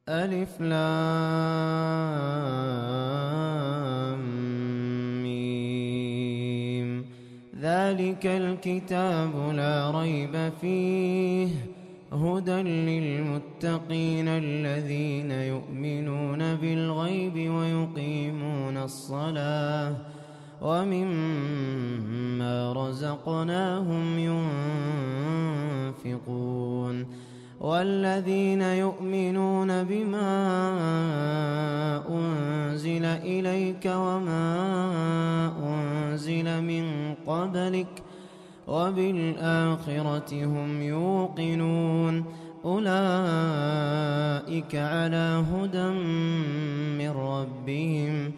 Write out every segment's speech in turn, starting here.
ألف لام ميم. ذلك الكتاب لا ريب فيه هدى للمتقين الذين يؤمنون بالغيب ويقيمون الصلاة ومما رزقناهم ينفقون والذين يؤمنون بما أنزل إليك وما أنزل من قبلك وبالآخرة هم يوقنون أولئك على هدى من ربهم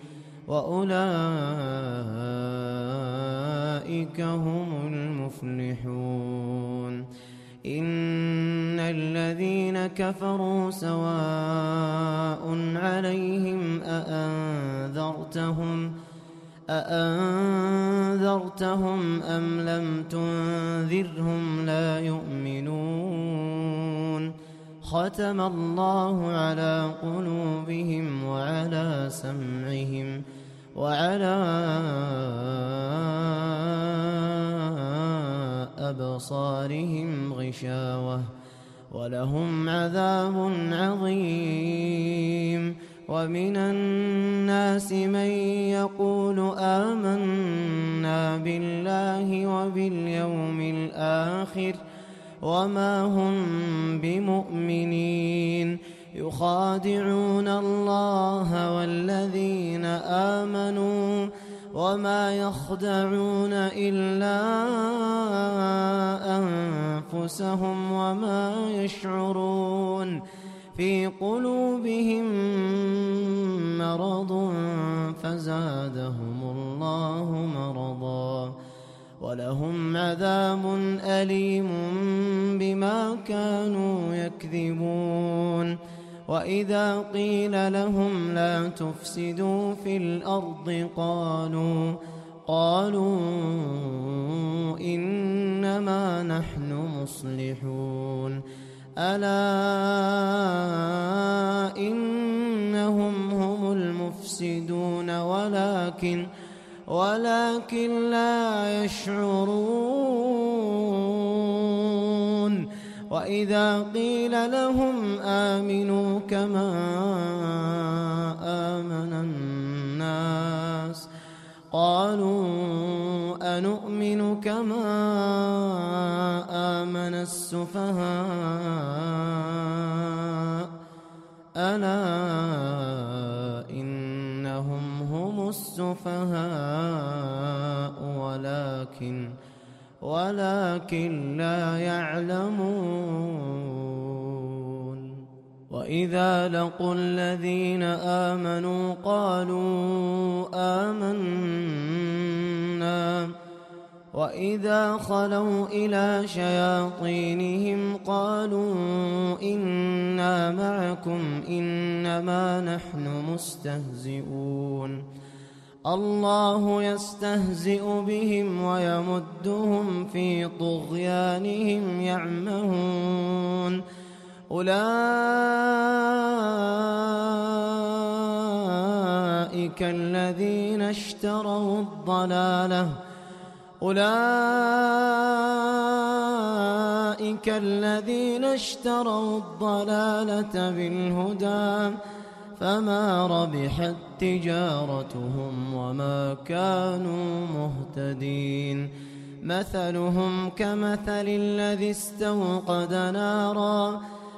وأولئك هم المفلحون إن الذين كفروا سواء عليهم أأنذرتهم أم لم تنذرهم لا يؤمنون ختم الله على قلوبهم وعلى سمعهم وعلى أبصارهم غشاوة ولهم عذاب عظيم ومن الناس من يقول آمنا بالله وباليوم الآخر وما هم بمؤمنين يخادعون الله والذين آمنوا وما يخدعون إلا أنفسهم وما يشعرون في قلوبهم مرض فزادهم الله مرضا ولهم عذاب أليم بما كانوا يكذبون وإذا قيل لهم لا تفسدوا في الأرض قالوا إنما نحن مصلحون ألا إنهم هم المفسدون ولكن لا يشعرون وإذا قيل لهم آمنوا كما آمن الناس قالوا أنؤمن كما آمن السفهاء ألا إنهم هم السفهاء ولكن لا يعلمون وإذا لقوا الذين آمنوا قالوا آمنا وإذا خلوا إلى شياطينهم قالوا إنا معكم إنما نحن مستهزئون الله يستهزئ بهم ويمدهم في طغيانهم يعمهون أولئك الذين اشتروا الضلالة بالهدى فما ربحت تجارتهم وما كانوا مهتدين مثلهم كمثل الذي استوقد نارا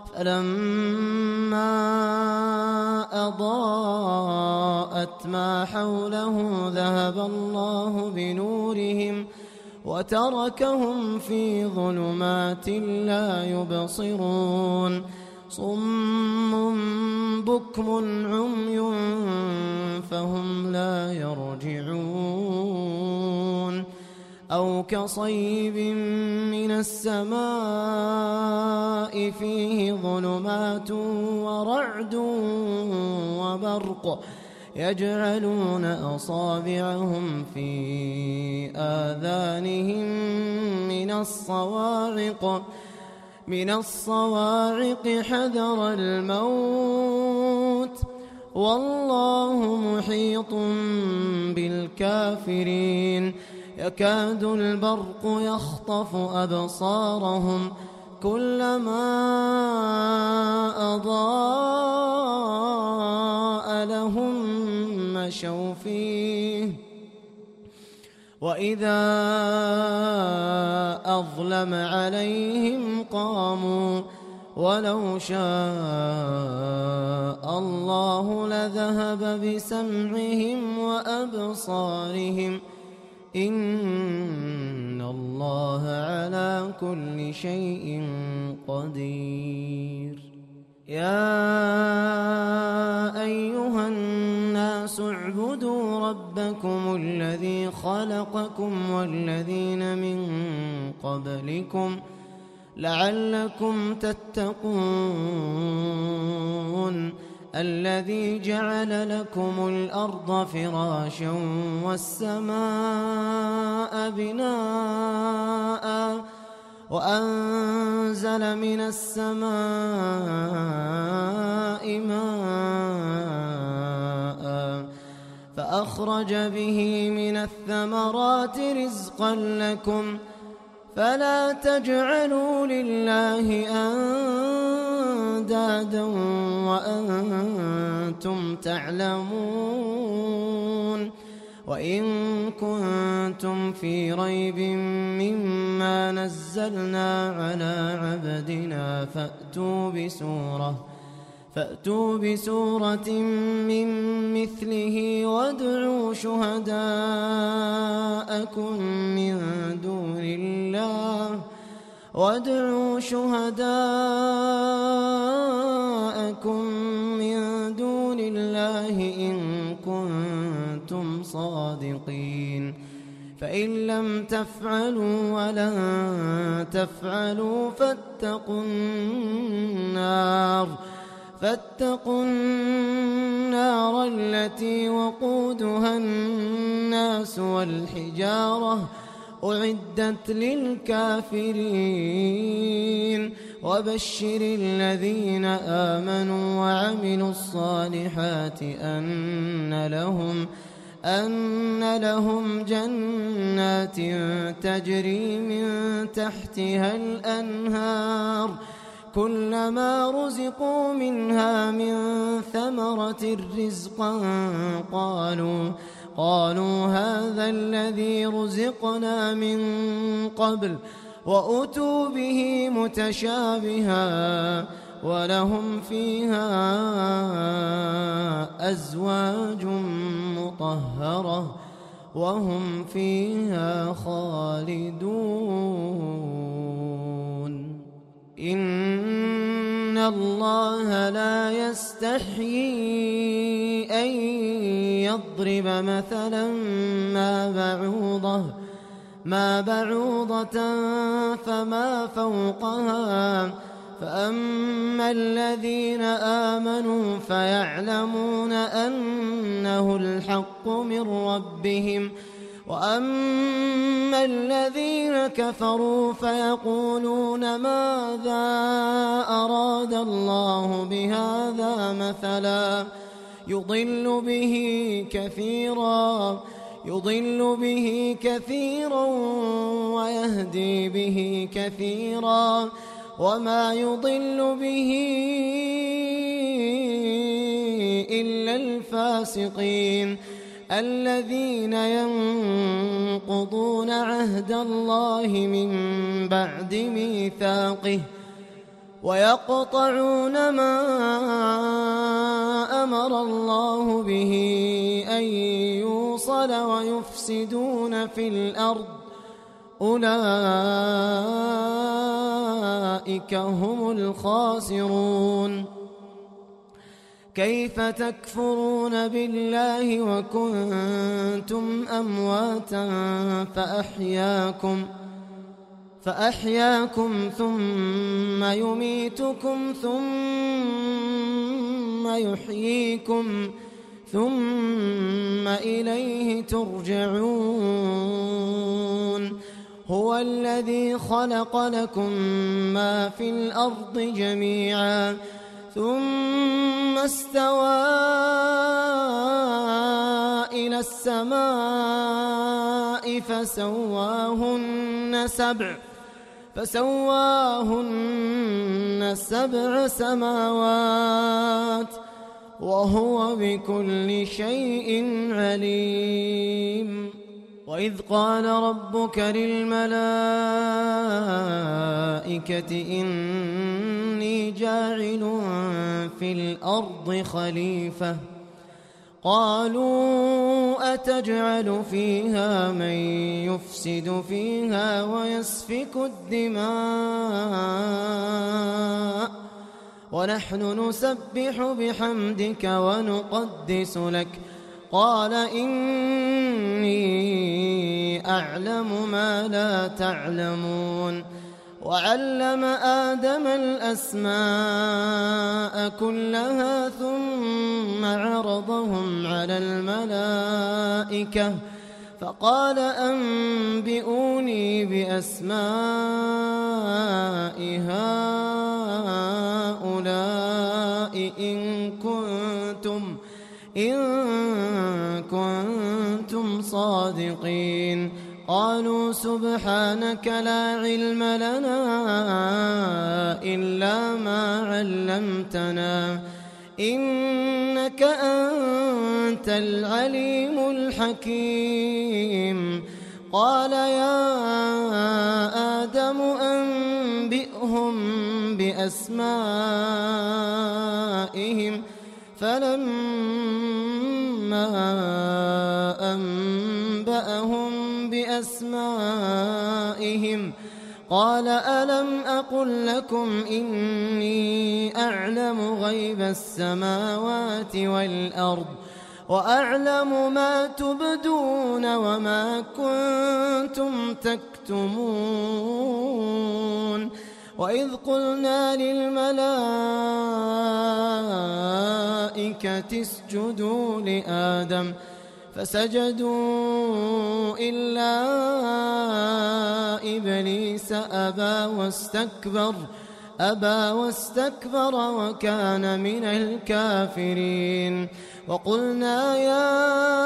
فلما أضاءت ما حوله ذهب الله بنورهم وتركهم في ظلمات لا يبصرون صم بكم عمي فهم لا يرجعون أو كصيب من السماء فيه ظلمات ورعد وبرق يجعلون أصابعهم في آذانهم من الصواعق من الصواعق حذر الموت والله محيط بالكافرين يكاد البرق يخطف أبصارهم كلما أضاء لهم مشوا فيه وإذا أظلم عليهم قاموا ولو شاء الله لذهب بسمعهم وأبصارهم إن الله على كل شيء قدير يا أيها الناس اعبدوا ربكم الذي خلقكم والذين من قبلكم لعلكم تتقون الذي جعل لكم الأرض فراشا والسماء بناء وأنزل من السماء ماء فأخرج به من الثمرات رزقا لكم فلا تجعلوا لله أندادا وأنتم تعلمون وإن كنتم في ريب مما نزلنا على عبدنا فأتوا بسورة من مثله وادعوا شهداءكم من دون الله إن كنتم صادقين فإن لم تفعلوا ولن تفعلوا فاتقوا النار التي وقودها الناس والحجارة أعدت للكافرين وبشر الذين آمنوا وعملوا الصالحات أن لهم جنات تجري من تحتها الأنهار كلما رزقوا منها من ثمرة رزقا قالوا هذا الذي رزقنا من قبل وأتوا به متشابها ولهم فيها أزواج مطهرة وهم فيها خالدون إن الله لا يستحيي أن يضرب مثلا ما بعوضة فما فوقها فأما الذين آمنوا فيعلمون أنه الحق من ربهم وأما الذين كفروا فيقولون ماذا أراد الله بهذا مثلا يضل به كثيرا ويهدي به كثيرا وما يضل به إلا الفاسقين الذين ينقضون عهد الله من بعد ميثاقه ويقطعون ما أمر الله به أن يوصل ويفسدون في الأرض أولئك هم الخاسرون كيف تكفرون بالله وكنتم أمواتا فأحياكم ثم يميتكم ثم يحييكم ثم إليه ترجعون هو الذي خلق لكم ما في الأرض جميعا ثم استوى إلى السماء فسواهن سبع سماوات وهو بكل شيء عليم. وإذ قال ربك للملائكة إني جاعل في الأرض خليفة قالوا أتجعل فيها من يفسد فيها ويسفك الدماء ونحن نسبح بحمدك ونقدس لك قال إني أعلم ما لا تعلمون. وعلم آدم الأسماء كلها ثم عرضهم على الملائكة فقال أنبئوني بأسماء هؤلاء إن كنتم صادقين. قالوا سبحانك لا علم لنا إلا ما علمتنا إنك أنت العليم الحكيم. قال يا آدم أنبئهم بأسمائهم فلما أنبأهم بأسمائهم قال ألم أقل لكم إني أعلم غيب السماوات والأرض وأعلم ما تبدون وما كنتم تكتمون. وإذ قلنا للملائكة اسجدوا لآدم فسجدوا إلا إبليس أبى واستكبر وكان من الكافرين. وقلنا يا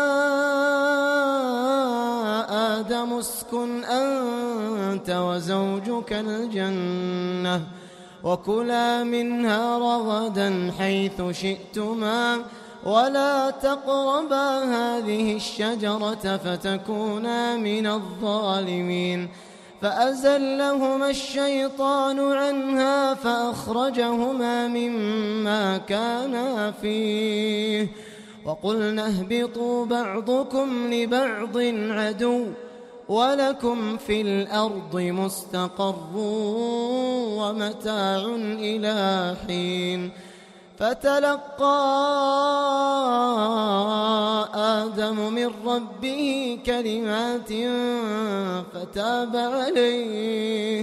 آدم اسكن أنت وزوجك الجنة وكلا منها رغدا حيث شئتما ولا تقربا هذه الشجرة فتكونا من الظالمين. فأزلهما الشيطان عنها فأخرجهما مما كانا فيه وقلنا اهبطوا بعضكم لبعض عدو ولكم في الأرض مستقر ومتاع إلى حين. فتلقى آدم من ربه كلمات فتاب عليه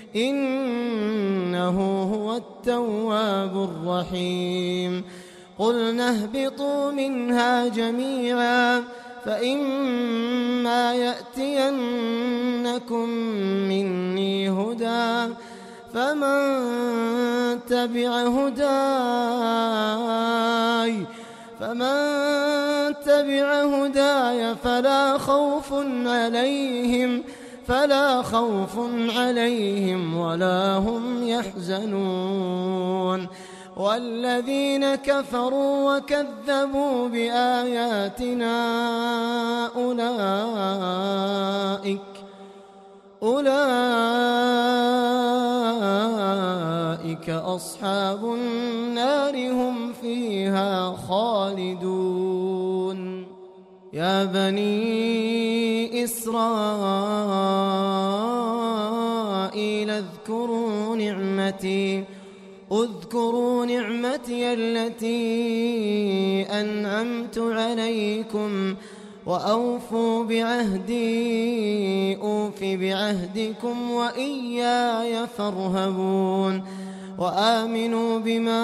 إنه هو التواب الرحيم. قلنا اهبطوا منها جميعا فإما يأتينكم مني هدى فمن تبع هداي فلا خوف عليهم ولا هم يحزنون. والذين كفروا وكذبوا بآياتنا أولئك أصحاب النار هم فيها خالدون. يا بني إسرائيل اذكروا نعمتي التي أنعمت عليكم وأوفوا بعهدي أوف بعهدكم وإياي فارهبون. وآمنوا بما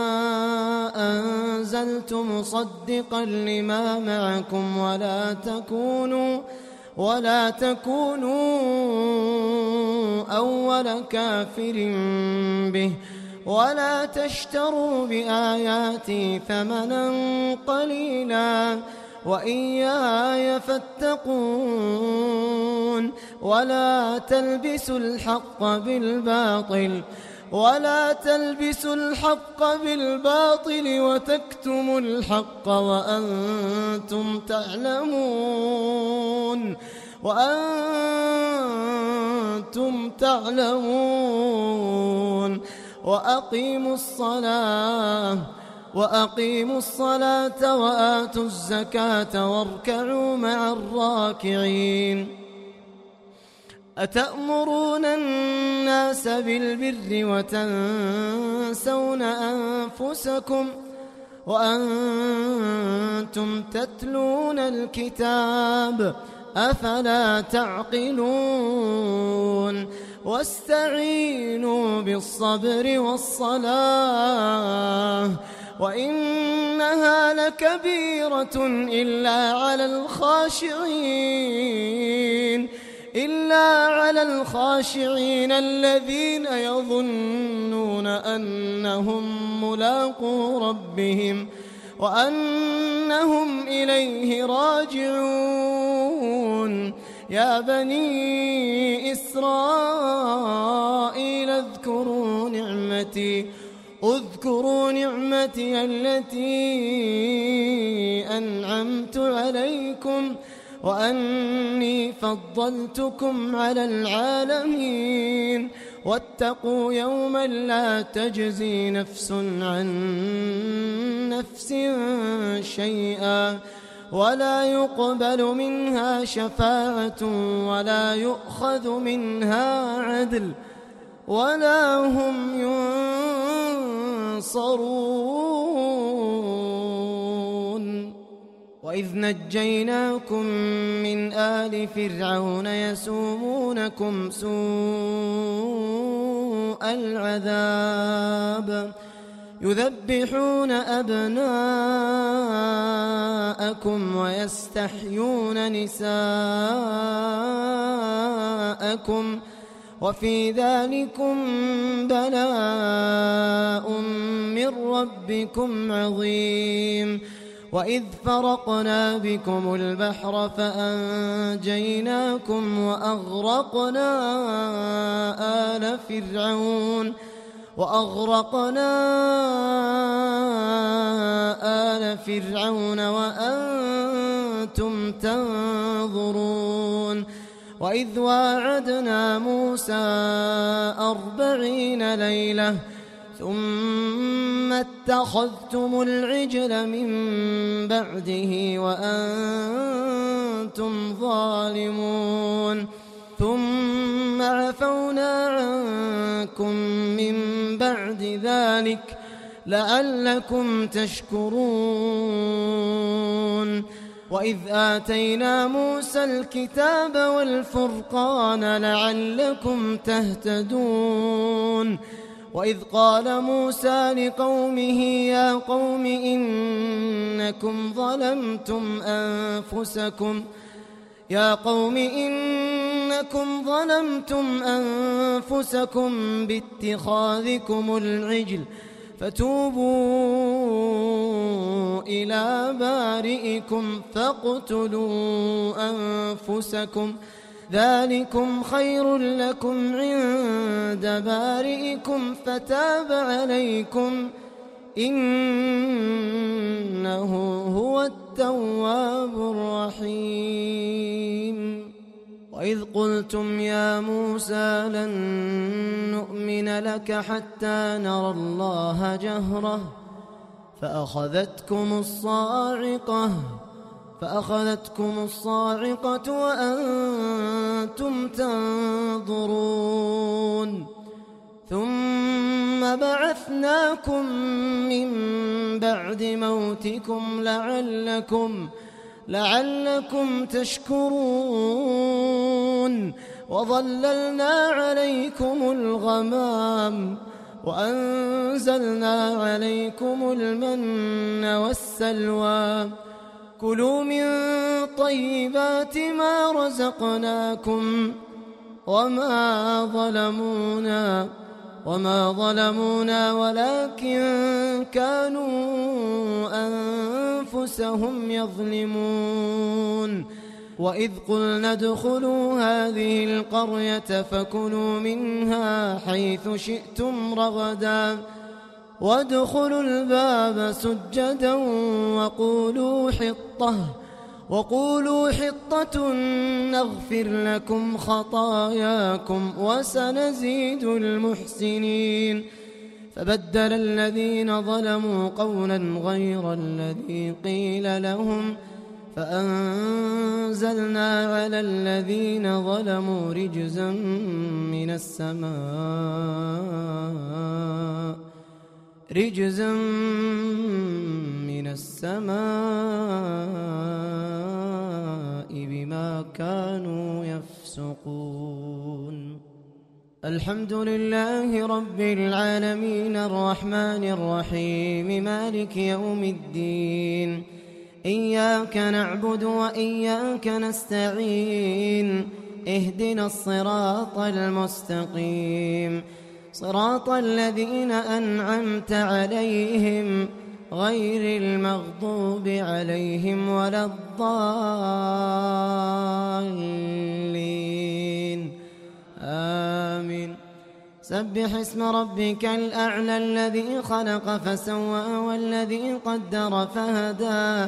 أنزلت مصدقا لما معكم ولا تكونوا أول كافر به ولا تشتروا بآياتي ثمنا قليلا وإياي فاتقون ولا تلبسوا الحق بالباطل وتكتموا الحق وأنتم تعلمون وأقيموا الصلاة وآتوا الزكاة واركعوا مع الراكعين أتأمرون الناس بالبر وتنسون أنفسكم وأنتم تتلون الكتاب أفلا تعقلون واستعينوا بالصبر والصلاة وإنها لكبيرة إلا على الخاشعين الذين يظنون أنهم ملاقو ربهم وأنهم إليه راجعون يا بني إسرائيل اذكروا نعمتي التي أنعمت عليكم وأني فضلتكم على العالمين واتقوا يوما لا تجزي نفس عن نفس شيئا ولا يقبل منها شفاعة ولا يؤخذ منها عدل ولا هم ينصرون وإذ نجيناكم من آل فرعون يسومونكم سوء العذاب يذبحون أبناءكم ويستحيون نساءكم وفي ذلكم بلاء من ربكم عظيم وإذ فرقنا بكم البحر فأنجيناكم وأغرقنا آل فرعون وأنتم تنظرون وإذ واعدنا موسى 40 ليلة ثم اتخذتم العجل من بعده وأنتم ظالمون ثم عفونا عنكم من بعد ذلك لعلكم تشكرون وإذ آتينا موسى الكتاب والفرقان لعلكم تهتدون وإذ قال موسى لقومه يا قوم إنكم ظلمتم أنفسكم باتخاذكم العجل فتوبوا إلى بارئكم فاقتلوا أنفسكم ذلكم خير لكم عند بارئكم فتاب عليكم إنه هو التواب الرحيم وإذ قلتم يا موسى لن نؤمن لك حتى نرى الله جهرة فأخذتكم الصاعقة وأنتم تنظرون ثم بعثناكم من بعد موتكم لعلكم تشكرون وظللنا عليكم الغمام وأنزلنا عليكم المن والسلوى كلوا من طيبات ما رزقناكم وما ظلمونا ولكن كانوا أنفسهم يظلمون وإذ قلنا ادخلوا هذه القرية فكلوا منها حيث شئتم رغدا وادخلوا الباب سجدا وقولوا حطة نغفر لكم خطاياكم وسنزيد المحسنين فبدل الذين ظلموا قولا غير الذي قيل لهم فأنزلنا على الذين ظلموا رجزا من السماء بما كانوا يفسقون الحمد لله رب العالمين الرحمن الرحيم مالك يوم الدين إياك نعبد وإياك نستعين اهدنا الصراط المستقيم صراط الذين أنعمت عليهم غير المغضوب عليهم ولا الضالين آمين سبح اسم ربك الأعلى الذي خلق فسوى والذي قدر فهدى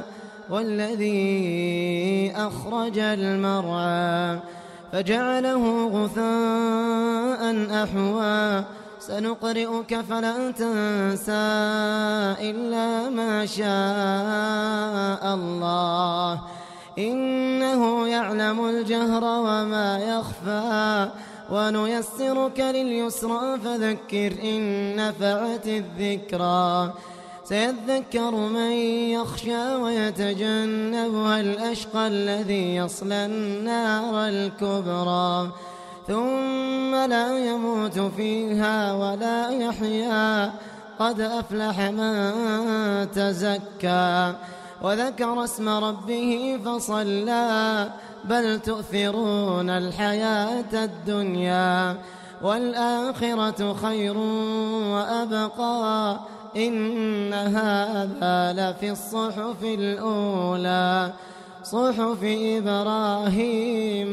والذي أخرج المرعى فجعله غثاء أحوى سنقرئك فلا تنسى إلا ما شاء الله إنه يعلم الجهر وما يخفى ونيسرك لليسرى فذكر إن نفعت الذكرى سيذكر من يخشى ويتجنبها الأشقى الذي يصلى النار الكبرى ثم لا يموت فيها ولا يحيا قد أفلح من تزكى وذكر اسم ربه فصلى بل تؤثرون الحياة الدنيا والآخرة خير وأبقى إن هذا لفي الصحف الأولى صحف إبراهيم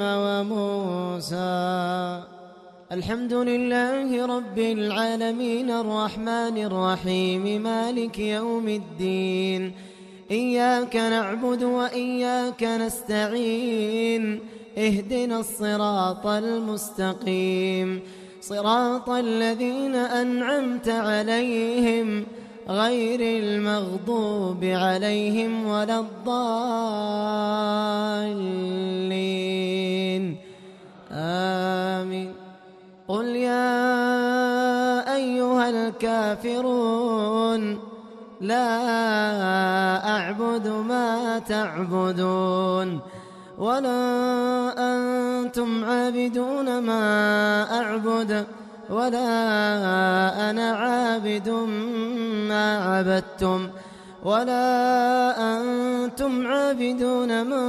وموسى الحمد لله رب العالمين الرحمن الرحيم مالك يوم الدين إياك نعبد وإياك نستعين اهدنا الصراط المستقيم صراط الذين أنعمت عليهم غير المغضوب عليهم ولا الضالين آمين قل يا أيها الكافرون لا أعبد ما تعبدون ولا أنتم عابدون ما أعبد ولا أنا عابد ما عبدتم ولا أنتم عابدون ما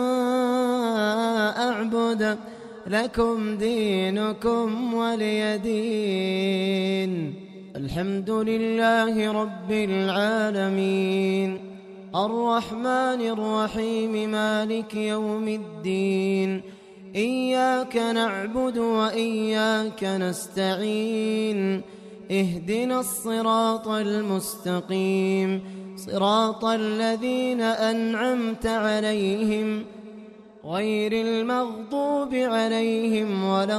أعبد لكم دينكم ولي دين الحمد لله رب العالمين الرحمن الرحيم مالك يوم الدين إياك نعبد وإياك نستعين اهدنا الصراط المستقيم صراط الذين أنعمت عليهم غير المغضوب عليهم ولا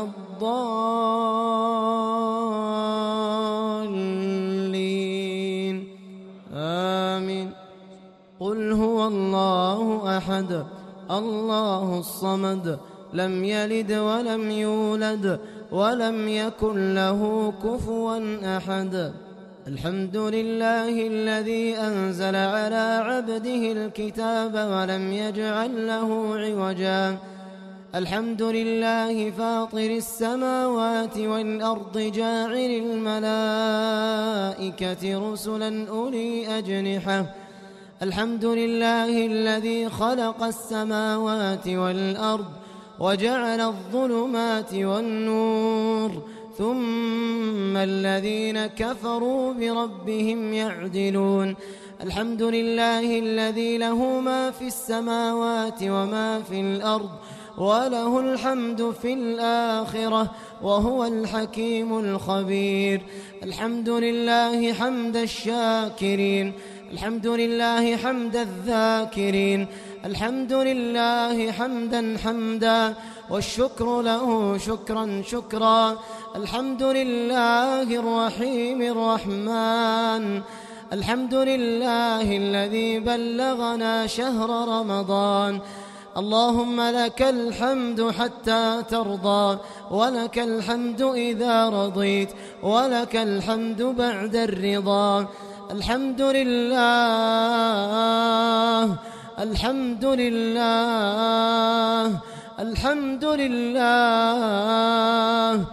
الضالين آمين قل هو الله أحد الله الصمد لم يلد ولم يولد ولم يكن له كفوا أحد الحمد لله الذي أنزل على عبده الكتاب ولم يجعل له عوجا الحمد لله فاطر السماوات والأرض جاعل الملائكة رسلا أولي أجنحة الحمد لله الذي خلق السماوات والأرض وجعل الظلمات والنور ثم الذين كفروا بربهم يعدلون. الحمد لله الذي له ما في السماوات وما في الأرض وله الحمد في الآخرة وهو الحكيم الخبير. الحمد لله حمد الشاكرين، الحمد لله حمد الذاكرين، الحمد لله حمدا حمدا والشكر له شكرا شكرا. الحمد لله الرحيم الرحمن، الحمد لله الذي بلغنا شهر رمضان. اللهم لك الحمد حتى ترضى، ولك الحمد إذا رضيت، ولك الحمد بعد الرضا. الحمد لله، الحمد لله، الحمد لله.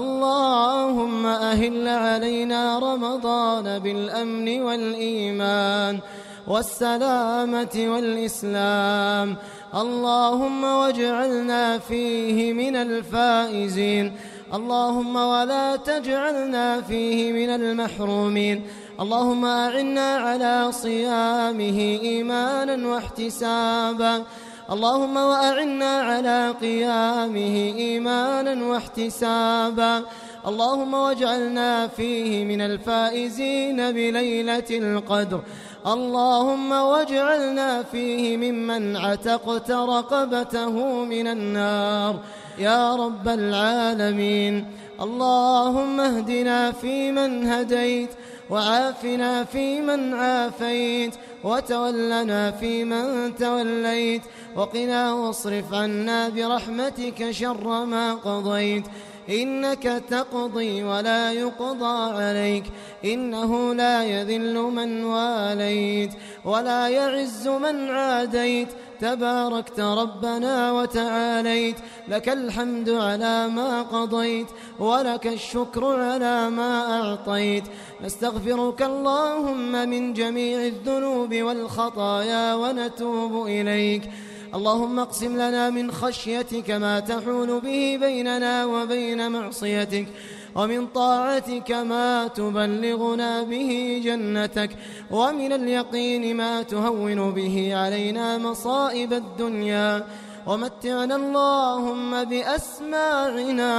اللهم أهل علينا رمضان بالأمن والإيمان والسلامة والإسلام. اللهم واجعلنا فيه من الفائزين، اللهم ولا تجعلنا فيه من المحرومين. اللهم أعنا على صيامه إيمانا واحتسابا، اللهم وأعنا على قيامه إيمانا واحتسابا. اللهم واجعلنا فيه من الفائزين بليلة القدر. اللهم واجعلنا فيه ممن عتقت رقبته من النار يا رب العالمين. اللهم اهدنا فيمن هديت، وعافنا فيمن عافيت، وتولنا فيمن توليت، وقنا واصرف عنا برحمتك شر ما قضيت. إنك تقضي ولا يقضى عليك، إنه لا يذل من واليت ولا يعز من عاديت. تباركت ربنا وتعاليت، لك الحمد على ما قضيت، ولك الشكر على ما أعطيت. نستغفرك اللهم من جميع الذنوب والخطايا ونتوب إليك. اللهم اقسم لنا من خشيتك ما تحول به بيننا وبين معصيتك، ومن طاعتك ما تبلغنا به جنتك، ومن اليقين ما تهون به علينا مصائب الدنيا. ومتعنا اللهم بأسماعنا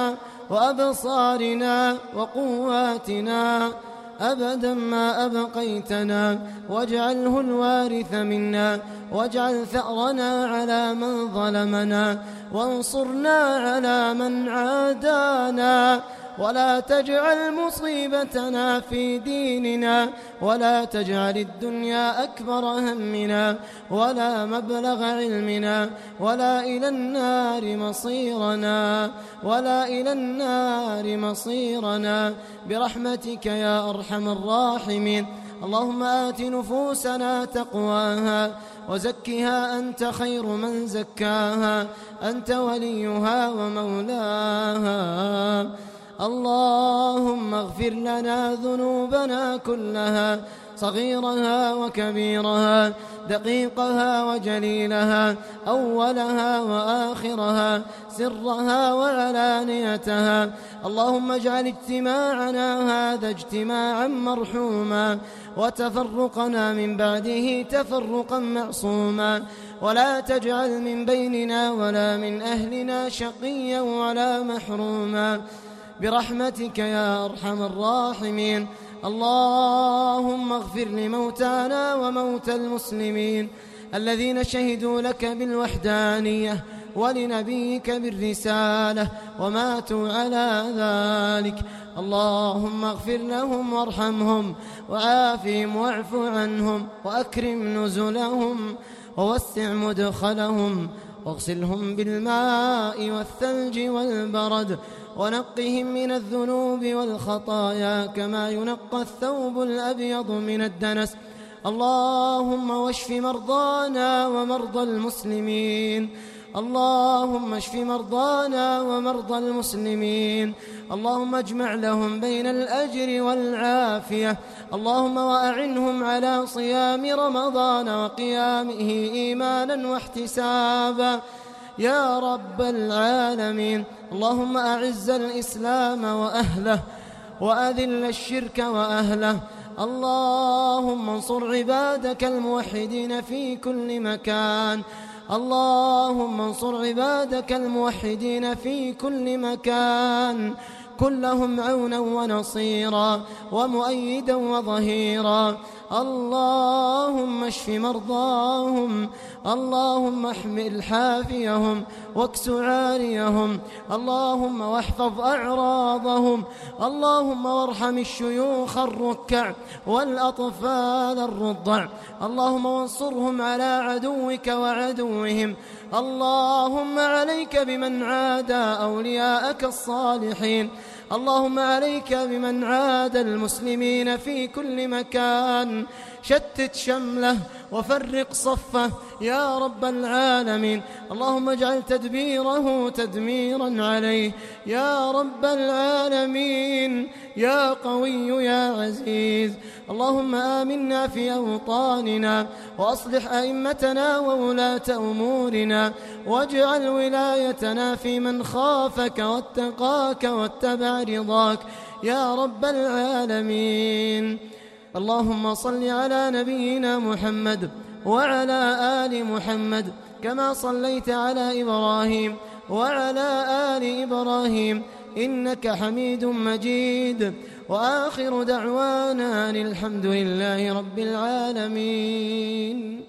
وأبصارنا وقواتنا أبدا ما أبقيتنا، واجعله الوارث منا، واجعل ثأرنا على من ظلمنا، وانصرنا على من عادانا، ولا تجعل مصيبتنا في ديننا، ولا تجعل الدنيا أكبر همنا ولا مبلغ علمنا، ولا إلى النار مصيرنا، ولا إلى النار مصيرنا، برحمتك يا أرحم الراحمين. اللهم آت نفوسنا تقواها وزكها أنت خير من زكاها، أنت وليها ومولاها. اللهم اغفر لنا ذنوبنا كلها، صغيرها وكبيرها، دقيقها وجليلها، أولها وآخرها، سرها وعلانيتها. اللهم اجعل اجتماعنا هذا اجتماعا مرحوما، وتفرقنا من بعده تفرقا معصوما، ولا تجعل من بيننا ولا من أهلنا شقيا ولا محروما، برحمتك يا أرحم الراحمين. اللهم اغفر لموتانا وموتى المسلمين الذين شهدوا لك بالوحدانية ولنبيك بالرسالة وماتوا على ذلك. اللهم اغفر لهم وارحمهم وعافهم واعف عنهم وأكرم نزلهم ووسع مدخلهم، واغسلهم بالماء والثلج والبرد، ونقهم من الذنوب والخطايا كما ينقى الثوب الأبيض من الدنس. اللهم واشف مرضانا ومرضى المسلمين. اللهم اشف مرضانا ومرضى المسلمين. اللهم اجمع لهم بين الأجر والعافية. اللهم وأعنهم على صيام رمضان وقيامه إيمانا واحتسابا يا رب العالمين. اللهم أعز الإسلام وأهله وأذل الشرك وأهله. اللهم انصر عبادك الموحدين في كل مكان. اللهم انصر عبادك الموحدين في كل مكان، كلهم عونا ونصيرا ومؤيدا وظهيرا. اللهم اشف مرضاهم. اللهم احمل حافيهم واكس عاريهم. اللهم واحفظ أعراضهم. اللهم وارحم الشيوخ الركع والأطفال الرضع. اللهم وانصرهم على عدوك وعدوهم. اللهم عليك بمن عادى أولياءك الصالحين. اللهم عليك بمن عاد المسلمين في كل مكان. شتت شمله وفرق صفه يا رب العالمين. اللهم اجعل تدبيره تدميرا عليه يا رب العالمين يا قوي يا عزيز. اللهم آمنا في أوطاننا وأصلح أئمتنا وولاة أمورنا، واجعل ولايتنا في من خافك واتقاك واتبع رضاك يا رب العالمين. اللهم صل على نبينا محمد وعلى آل محمد كما صليت على إبراهيم وعلى آل إبراهيم إنك حميد مجيد. وآخر دعوانا الحمد لله رب العالمين.